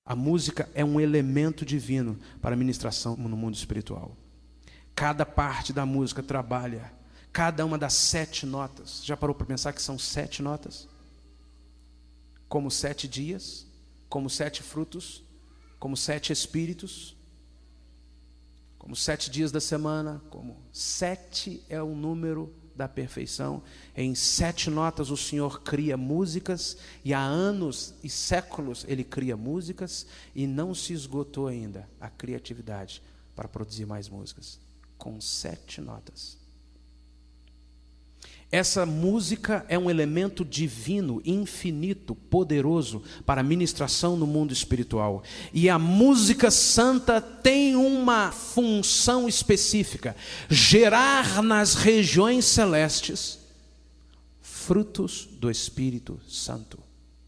A música é um elemento divino para a ministração no mundo espiritual. Cada parte da música trabalha cada uma das 7 notas. Já parou para pensar que são 7 notas? Como 7 dias, como 7 frutos, como 7 espíritos, como 7 dias da semana, como 7 é o número da perfeição. Em 7 notas o Senhor cria músicas, e há anos e séculos Ele cria músicas, e não se esgotou ainda a criatividade para produzir mais músicas, com 7 notas. Essa música é um elemento divino, infinito, poderoso para a ministração no mundo espiritual. E a música santa tem uma função específica: gerar nas regiões celestes frutos do Espírito Santo.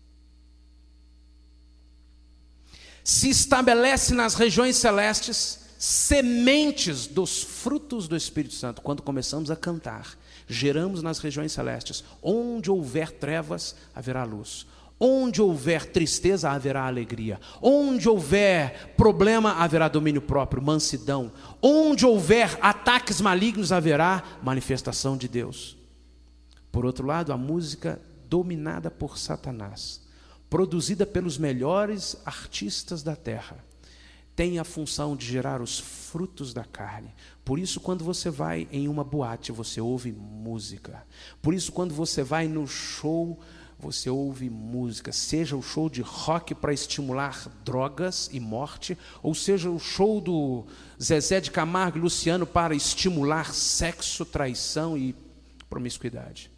Se estabelece nas regiões celestes sementes dos frutos do Espírito Santo. Quando começamos a cantar, geramos nas regiões celestes. Onde houver trevas, haverá luz. Onde houver tristeza, haverá alegria. Onde houver problema, haverá domínio próprio, mansidão. Onde houver ataques malignos, haverá manifestação de Deus. Por outro lado, a música dominada por Satanás, produzida pelos melhores artistas da terra, tem a função de gerar os frutos da carne. Por isso, quando você vai em uma boate, você ouve música. Por isso, quando você vai no show, você ouve música. Seja o show de rock para estimular drogas e morte, ou seja o show do Zezé de Camargo e Luciano para estimular sexo, traição e promiscuidade.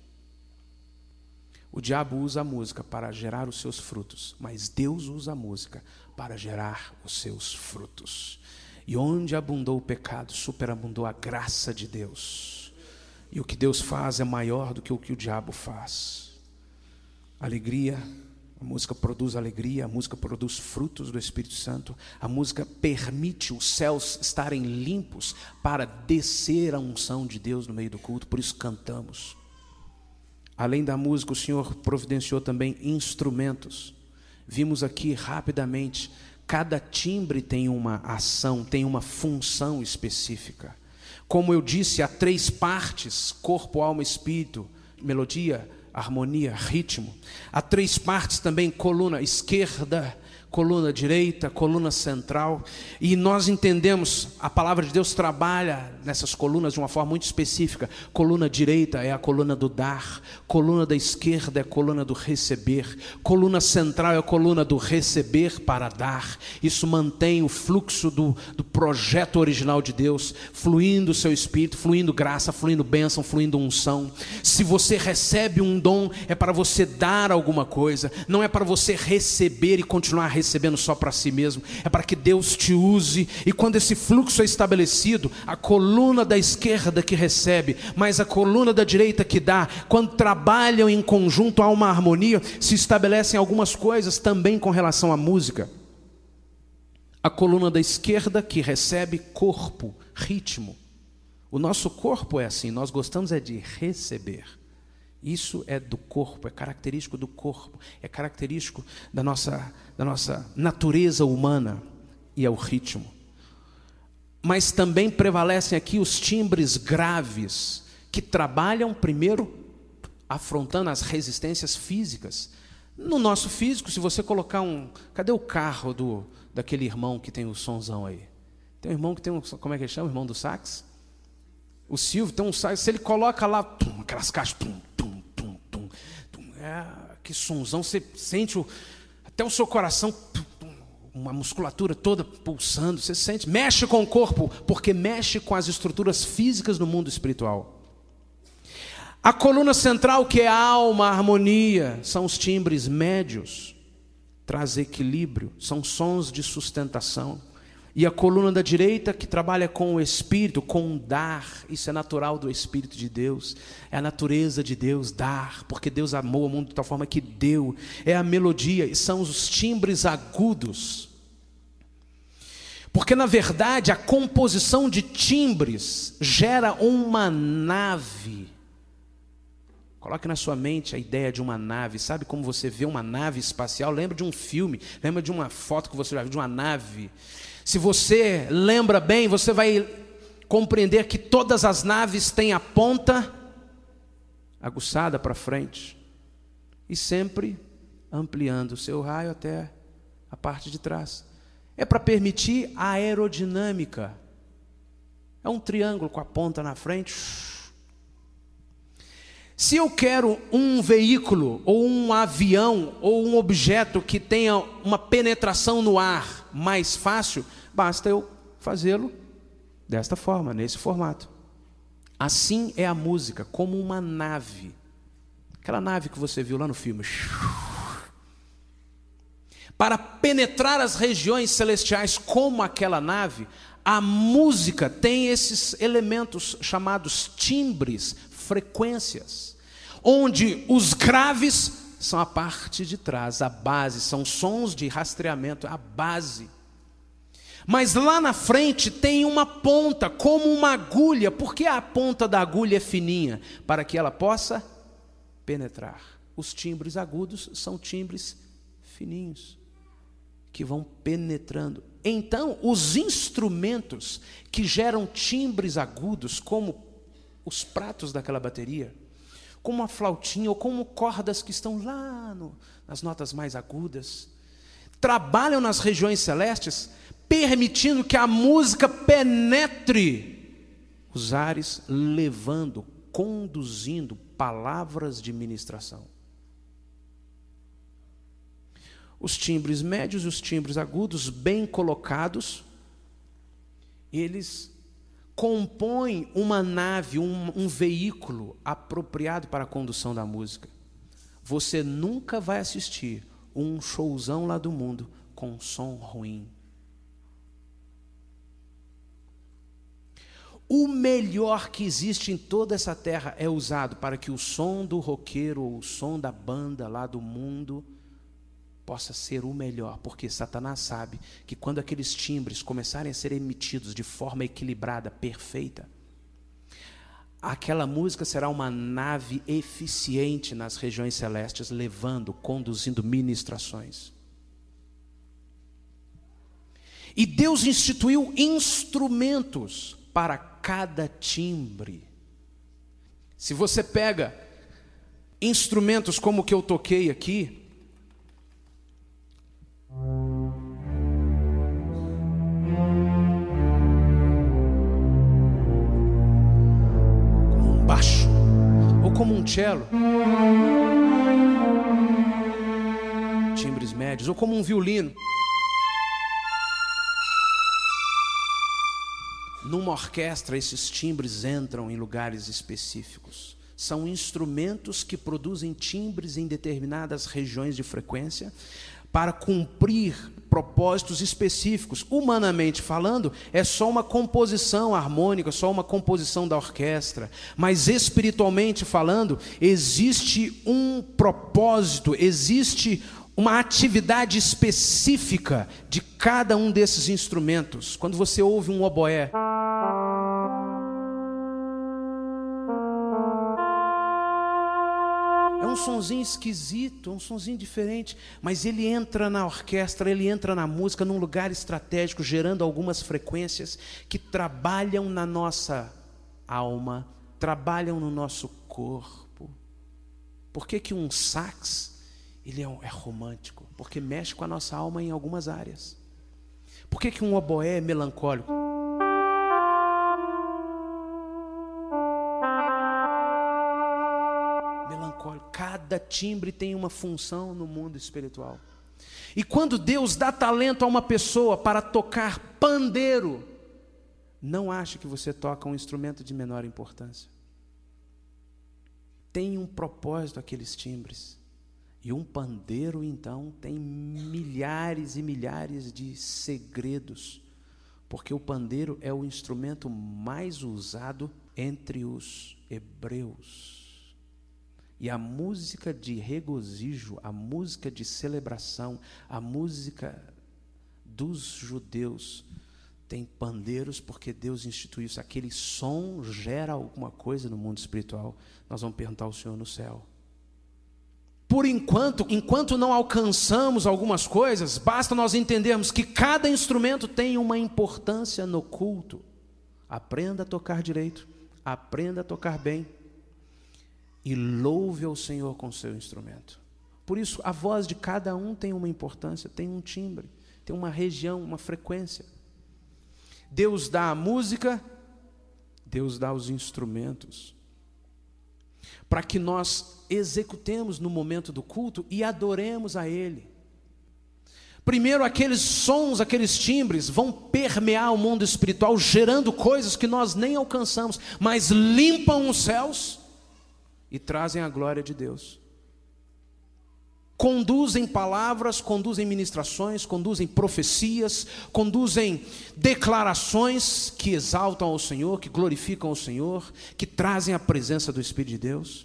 O diabo usa a música para gerar os seus frutos, mas Deus usa a música para gerar os seus frutos. E onde abundou o pecado, superabundou a graça de Deus. E o que Deus faz é maior do que o diabo faz. Alegria, a música produz alegria, a música produz frutos do Espírito Santo. A música permite os céus estarem limpos para descer a unção de Deus no meio do culto, por isso cantamos. Além da música, o Senhor providenciou também instrumentos. Vimos aqui rapidamente, cada timbre tem uma ação, tem uma função específica. Como eu disse, há 3 partes: corpo, alma, espírito, melodia, harmonia, ritmo. Há 3 partes também: coluna esquerda, coluna direita, coluna central. E nós entendemos, a palavra de Deus trabalha nessas colunas de uma forma muito específica. Coluna direita é a coluna do dar, coluna da esquerda é a coluna do receber, coluna central é a coluna do receber para dar. Isso mantém o fluxo do projeto original de Deus, fluindo o seu espírito, fluindo graça, fluindo bênção, fluindo unção. Se você recebe um dom, é para você dar alguma coisa, não é para você receber e continuar recebendo só para si mesmo, é para que Deus te use. E quando esse fluxo é estabelecido, a coluna da esquerda que recebe, mas a coluna da direita que dá, quando trabalham em conjunto, há uma harmonia. Se estabelecem algumas coisas também com relação à música. A coluna da esquerda que recebe, corpo, ritmo. O nosso corpo é assim, nós gostamos é de receber. Isso é do corpo, é característico do corpo, é característico da nossa natureza humana, e é o ritmo. Mas também prevalecem aqui os timbres graves, que trabalham primeiro afrontando as resistências físicas. No nosso físico, se você colocar cadê o carro daquele irmão que tem o sonzão aí? Tem um irmão que tem como é que ele chama? O irmão do sax? O Silvio tem um sax, se ele coloca lá, aquelas caixas, que sonzão, você sente até o seu coração, uma musculatura toda pulsando, você sente, mexe com o corpo, porque mexe com as estruturas físicas no mundo espiritual. A coluna central, que é a alma, a harmonia, são os timbres médios, traz equilíbrio, são sons de sustentação. E a coluna da direita, que trabalha com o Espírito, com o dar. Isso é natural do Espírito de Deus, é a natureza de Deus dar, porque Deus amou o mundo de tal forma que deu. É a melodia, e são os timbres agudos. Porque na verdade a composição de timbres gera uma nave Coloque na sua mente a ideia de uma nave. Sabe como você vê uma nave espacial? Lembra de um filme, lembra de uma foto que você já viu de uma nave. Se você lembra bem, você vai compreender que todas as naves têm a ponta aguçada para frente e sempre ampliando o seu raio até a parte de trás. É para permitir a aerodinâmica. É um triângulo com a ponta na frente. Se eu quero um veículo, ou um avião, ou um objeto que tenha uma penetração no ar mais fácil, basta eu fazê-lo desta forma, nesse formato. Assim é a música, como uma nave. Aquela nave que você viu lá no filme. Para penetrar as regiões celestiais como aquela nave, a música tem esses elementos chamados timbres, frequências, onde os graves são a parte de trás, a base, são sons de rastreamento, a base. Mas lá na frente tem uma ponta, como uma agulha. Por que a ponta da agulha é fininha? Para que ela possa penetrar. Os timbres agudos são timbres fininhos, que vão penetrando. Então, os instrumentos que geram timbres agudos, como os pratos daquela bateria, como a flautinha, ou como cordas que estão lá nas notas mais agudas, trabalham nas regiões celestes, permitindo que a música penetre os ares, levando, conduzindo palavras de ministração. Os timbres médios e os timbres agudos, bem colocados, eles compõem uma nave, um veículo apropriado para a condução da música. Você nunca vai assistir um showzão lá do mundo com som ruim. O melhor que existe em toda essa terra é usado para que o som do roqueiro ou o som da banda lá do mundo possa ser o melhor, porque Satanás sabe que quando aqueles timbres começarem a ser emitidos de forma equilibrada, perfeita, aquela música será uma nave eficiente nas regiões celestes, levando, conduzindo ministrações. E Deus instituiu instrumentos para cada timbre. Se você pega instrumentos como o que eu toquei aqui, como um baixo ou como um cello, timbres médios, ou como um violino, numa orquestra esses timbres entram em lugares específicos. São instrumentos que produzem timbres em determinadas regiões de frequência para cumprir propósitos específicos. Humanamente falando, é só uma composição harmônica, só uma composição da orquestra. Mas espiritualmente falando, existe um propósito, existe uma atividade específica de cada um desses instrumentos. Quando você ouve um oboé, é um sonzinho esquisito, um sonzinho diferente, mas ele entra na orquestra, ele entra na música num lugar estratégico, gerando algumas frequências que trabalham na nossa alma, trabalham no nosso corpo. Por que um sax ele é romântico? Porque mexe com a nossa alma em algumas áreas. Por que um oboé é melancólico? Cada timbre tem uma função no mundo espiritual. E quando Deus dá talento a uma pessoa para tocar pandeiro, não ache que você toca um instrumento de menor importância. Tem um propósito aqueles timbres. E um pandeiro, então, tem milhares e milhares de segredos, porque o pandeiro é o instrumento mais usado entre os hebreus. E a música de regozijo, a música de celebração, a música dos judeus tem pandeiros, porque Deus instituiu isso. Aquele som gera alguma coisa no mundo espiritual. Nós vamos perguntar ao Senhor no céu. Por enquanto não alcançamos algumas coisas, basta nós entendermos que cada instrumento tem uma importância no culto. Aprenda a tocar direito, aprenda a tocar bem e louve ao Senhor com o seu instrumento. Por isso, a voz de cada um tem uma importância, tem um timbre, tem uma região, uma frequência. Deus dá a música, Deus dá os instrumentos, para que nós executemos no momento do culto e adoremos a Ele. Primeiro, aqueles sons, aqueles timbres vão permear o mundo espiritual, gerando coisas que nós nem alcançamos, mas limpam os céus e trazem a glória de Deus. Conduzem palavras, conduzem ministrações, conduzem profecias, conduzem declarações que exaltam ao Senhor, que glorificam ao Senhor, que trazem a presença do Espírito de Deus.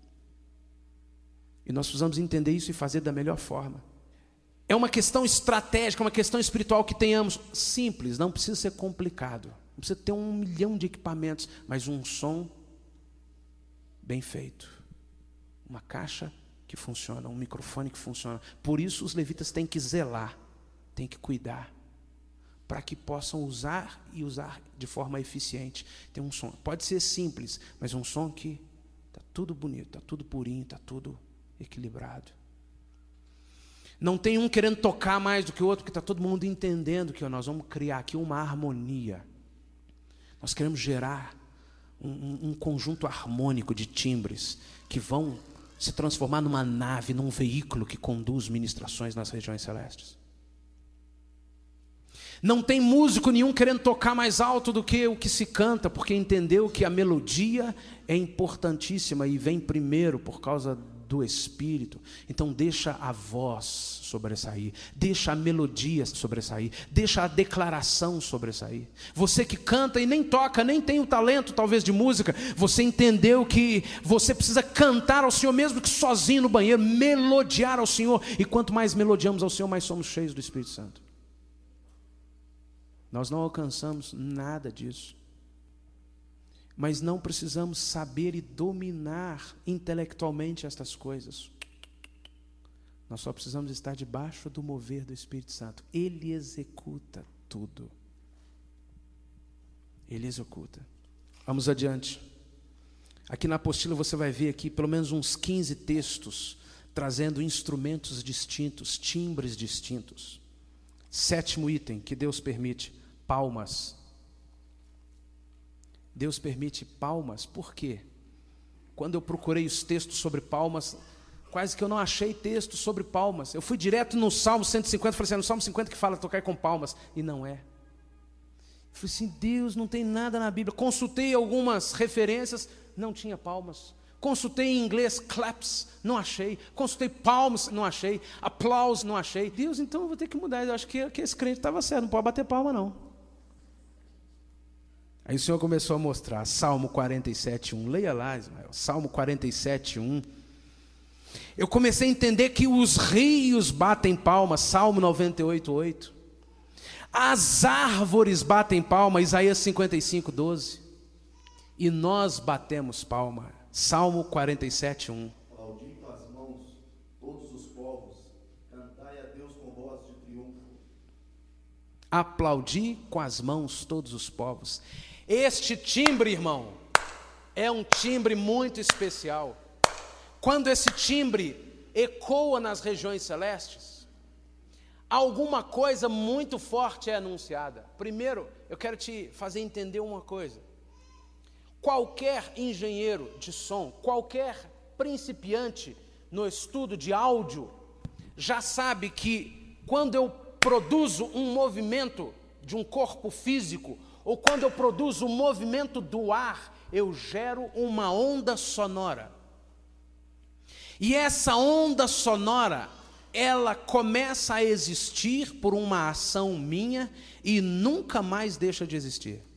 E nós precisamos entender isso e fazer da melhor forma. É uma questão estratégica, uma questão espiritual que tenhamos simples, não precisa ser complicado. Não precisa ter 1 milhão de equipamentos, mas um som bem feito. Uma caixa que funciona, um microfone que funciona. Por isso os levitas têm que zelar, têm que cuidar, para que possam usar e usar de forma eficiente. Tem um som, pode ser simples, mas um som que está tudo bonito, está tudo purinho, está tudo equilibrado. Não tem um querendo tocar mais do que o outro, porque está todo mundo entendendo que nós vamos criar aqui uma harmonia. Nós queremos gerar um conjunto harmônico de timbres que vão se transformar numa nave, num veículo que conduz ministrações nas regiões celestes. Não tem músico nenhum querendo tocar mais alto do que o que se canta, porque entendeu que a melodia é importantíssima e vem primeiro por causa do Espírito. Então deixa a voz sobressair, deixa a melodia sobressair, deixa a declaração sobressair. Você que canta e nem toca, nem tem o talento talvez de música, você entendeu que você precisa cantar ao Senhor, mesmo que sozinho no banheiro, melodiar ao Senhor, e quanto mais melodiamos ao Senhor, mais somos cheios do Espírito Santo. Nós não alcançamos nada disso, mas não precisamos saber e dominar intelectualmente estas coisas. Nós só precisamos estar debaixo do mover do Espírito Santo. Ele executa tudo. Ele executa. Vamos adiante. Aqui na apostila você vai ver aqui pelo menos uns 15 textos trazendo instrumentos distintos, timbres distintos. 7º item que Deus permite: palmas. Deus permite palmas, por quê? Quando eu procurei os textos sobre palmas, quase que eu não achei texto sobre palmas. Eu fui direto no Salmo 150, falei assim, no Salmo 50 que fala tocar com palmas, e não é. Eu falei assim, Deus, não tem nada na Bíblia. Consultei algumas referências, não tinha palmas. Consultei em inglês, claps, não achei. Consultei palmas, não achei. Applause, não achei. Deus, então eu vou ter que mudar. Eu acho que esse crente estava certo, não pode bater palma não. Aí o Senhor começou a mostrar, Salmo 47:1, leia lá, Ismael, Salmo 47:1. Eu comecei a entender que os rios batem palmas, Salmo 98:8. As árvores batem palma, Isaías 55:12. E nós batemos palma, Salmo 47:1. Aplaudi com as mãos todos os povos, cantai a Deus com voz de triunfo. Aplaudi com as mãos todos os povos. Este timbre, irmão, é um timbre muito especial. Quando esse timbre ecoa nas regiões celestes, alguma coisa muito forte é anunciada. Primeiro, eu quero te fazer entender uma coisa. Qualquer engenheiro de som, qualquer principiante no estudo de áudio, já sabe que quando eu produzo um movimento de um corpo físico, ou quando eu produzo um movimento do ar, eu gero uma onda sonora. E essa onda sonora, ela começa a existir por uma ação minha e nunca mais deixa de existir.